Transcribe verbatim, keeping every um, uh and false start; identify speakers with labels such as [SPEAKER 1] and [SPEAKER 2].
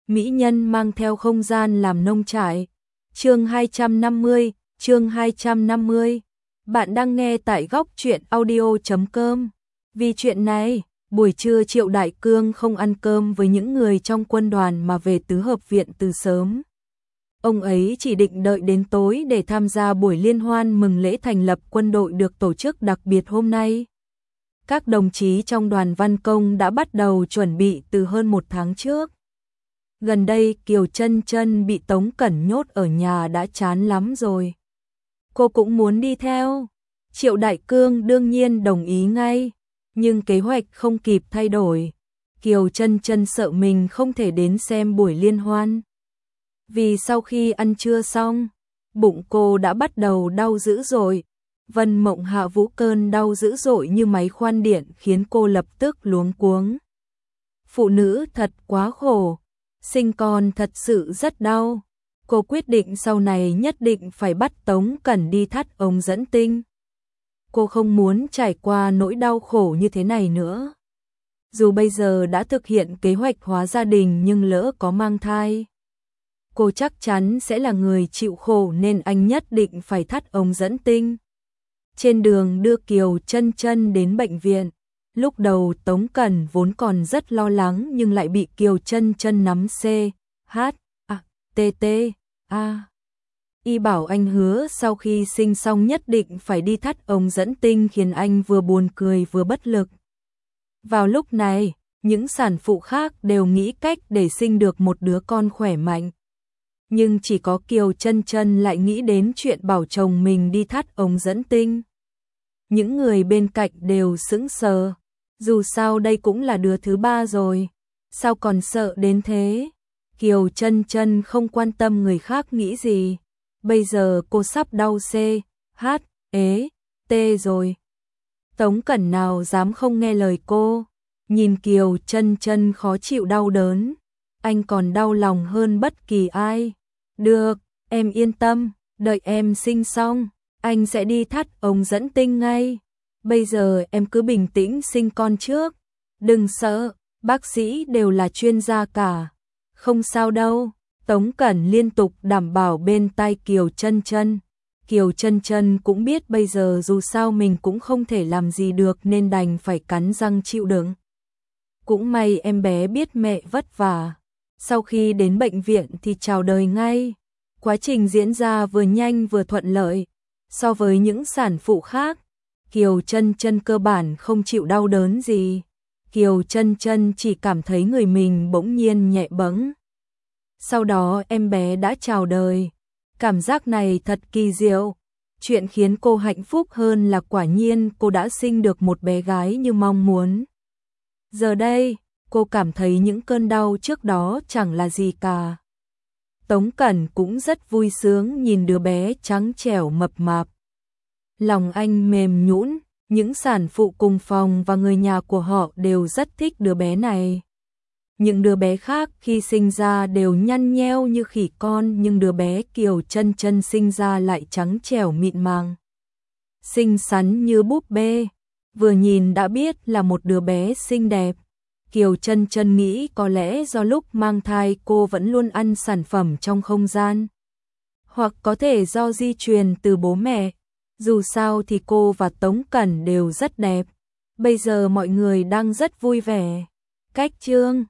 [SPEAKER 1] mỹ nhân mang theo không gian làm nông trại. Chương hai trăm năm mươi, chương hai trăm năm mươi. Bạn đang nghe tại góc truyện audio chấm com. Vì chuyện này, buổi trưa Triệu Đại Cương không ăn cơm với những người trong quân đoàn mà về tứ hợp viện từ sớm. Ông ấy chỉ định đợi đến tối để tham gia buổi liên hoan mừng lễ thành lập quân đội được tổ chức đặc biệt hôm nay. Các đồng chí trong đoàn văn công đã bắt đầu chuẩn bị từ hơn một tháng trước. Gần đây Kiều Chân Chân bị Tống Cẩn nhốt ở nhà đã chán lắm rồi. Cô cũng muốn đi theo. Triệu Đại Cương đương nhiên đồng ý ngay, nhưng kế hoạch không kịp thay đổi. Kiều Chân Chân sợ mình không thể đến xem buổi liên hoan. Vì sau khi ăn trưa xong, bụng cô đã bắt đầu đau dữ dội. Vân Mộng Hạ Vũ cơn đau dữ dội như máy khoan điện khiến cô lập tức luống cuống. Phụ nữ thật quá khổ, sinh con thật sự rất đau. Cô quyết định sau này nhất định phải bắt Tống Cẩn đi thắt ống dẫn tinh. Cô không muốn trải qua nỗi đau khổ như thế này nữa. Dù bây giờ đã thực hiện kế hoạch hóa gia đình nhưng lỡ có mang thai, cô chắc chắn sẽ là người chịu khổ nên anh nhất định phải thắt ống dẫn tinh. Trên đường đưa Kiều Chân Chân đến bệnh viện, lúc đầu Tống Cẩn vốn còn rất lo lắng nhưng lại bị Kiều Chân Chân nắm C, H, A, T, T, A. Y bảo anh hứa sau khi sinh xong nhất định phải đi thắt ống dẫn tinh khiến anh vừa buồn cười vừa bất lực. Vào lúc này, những sản phụ khác đều nghĩ cách để sinh được một đứa con khỏe mạnh. Nhưng chỉ có Kiều Chân Chân lại nghĩ đến chuyện bảo chồng mình đi thắt ống dẫn tinh. Những người bên cạnh đều sững sờ, dù sao đây cũng là đứa thứ ba rồi, sao còn sợ đến thế? Kiều Chân Chân không quan tâm người khác nghĩ gì, bây giờ cô sắp đau C, H, ế, T rồi. Tống Cẩn nào dám không nghe lời cô, nhìn Kiều Chân Chân khó chịu đau đớn, anh còn đau lòng hơn bất kỳ ai. Được, em yên tâm, đợi em sinh xong, anh sẽ đi thắt ống dẫn tinh ngay. Bây giờ em cứ bình tĩnh sinh con trước, đừng sợ, bác sĩ đều là chuyên gia cả. Không sao đâu, Tống Cẩn liên tục đảm bảo bên tai Kiều Chân Chân. Kiều Chân Chân cũng biết bây giờ dù sao mình cũng không thể làm gì được nên đành phải cắn răng chịu đựng. Cũng may em bé biết mẹ vất vả. Sau khi đến bệnh viện thì chào đời ngay. Quá trình diễn ra vừa nhanh vừa thuận lợi. So với những sản phụ khác, Kiều Chân Chân cơ bản không chịu đau đớn gì. Kiều Chân Chân chỉ cảm thấy người mình bỗng nhiên nhẹ bẫng. Sau đó em bé đã chào đời. Cảm giác này thật kỳ diệu. Chuyện khiến cô hạnh phúc hơn là quả nhiên cô đã sinh được một bé gái như mong muốn. Giờ đây, cô cảm thấy những cơn đau trước đó chẳng là gì cả. Tống Cẩn cũng rất vui sướng nhìn đứa bé trắng trẻo mập mạp. Lòng anh mềm nhũn, những sản phụ cùng phòng và người nhà của họ đều rất thích đứa bé này. Những đứa bé khác khi sinh ra đều nhăn nheo như khỉ con nhưng đứa bé Kiều Chân Chân sinh ra lại trắng trẻo mịn màng. Xinh xắn như búp bê, vừa nhìn đã biết là một đứa bé xinh đẹp. Kiều Chân Chân nghĩ có lẽ do lúc mang thai cô vẫn luôn ăn sản phẩm trong không gian. Hoặc có thể do di truyền từ bố mẹ. Dù sao thì cô và Tống Cẩn đều rất đẹp. Bây giờ mọi người đang rất vui vẻ. Cách chương